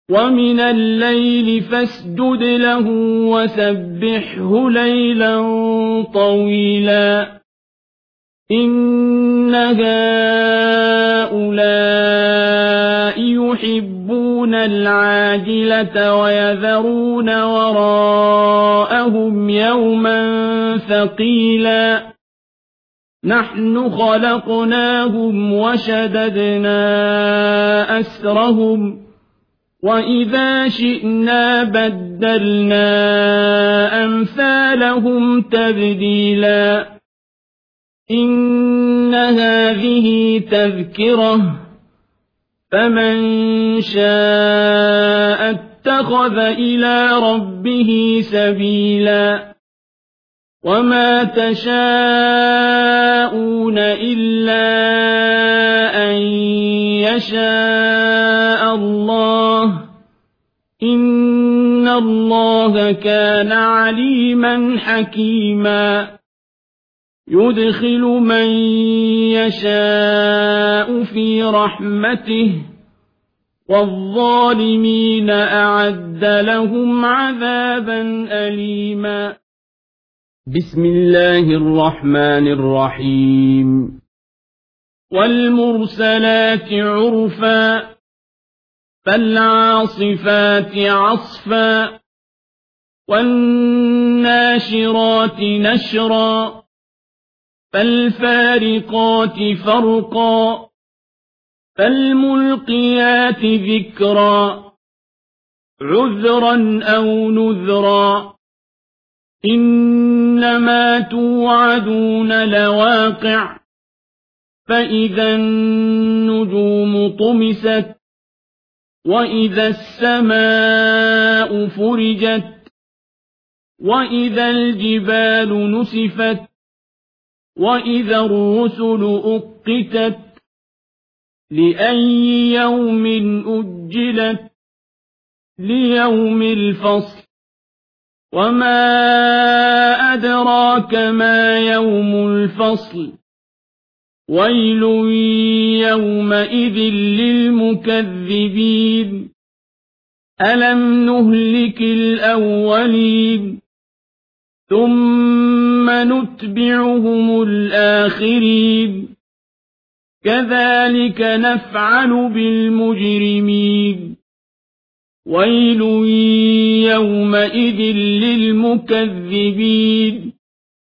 ومن الليل فاسجد له وسبحه ليلا طويلا إن هؤلاء يحبون العاجلة ويذرون وراءهم يوما ثقيلا نحن خلقناهم وشددنا أسرهم وإذا شئنا بدلنا أمثالهم تبديلا إن هذه تذكرة فمن شاء اتخذ إلى ربه سبيلا وما تشاءون إلا أن يشاء الله إن الله كان عليما حكيما يدخل من يشاء في رحمته والظالمين أعد لهم عذابا أليما بسم الله الرحمن الرحيم والمرسلات عرفا فالعاصفات عصفا والناشرات نشرا فالفارقات فرقا فالملقيات ذكرا عذرا أو نذرا إنما توعدون لواقع فإذا النجوم طمست وإذا السماء فرجت وإذا الجبال نسفت وإذا الرسل أقتت لأي يوم أجلت ليوم الفصل وما أدراك ما يوم الفصل ويل يومئذ للمكذبين ألم نهلك الأولين ثم نتبعهم الآخرين كذلك نفعل بالمجرمين ويل يومئذ للمكذبين